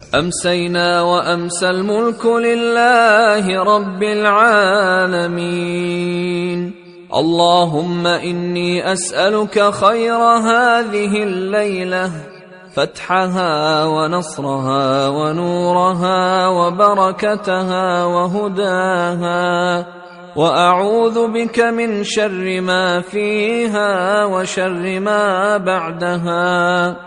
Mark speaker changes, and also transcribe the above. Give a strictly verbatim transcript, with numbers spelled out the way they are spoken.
Speaker 1: أمسينا وأمسى الملك لله رب العالمين. اللهم إني أسألك خير هذه الليلة، فتحها ونصرها ونورها وبركتها وهداها، وأعوذ بك من شر ما فيها وشر ما بعدها.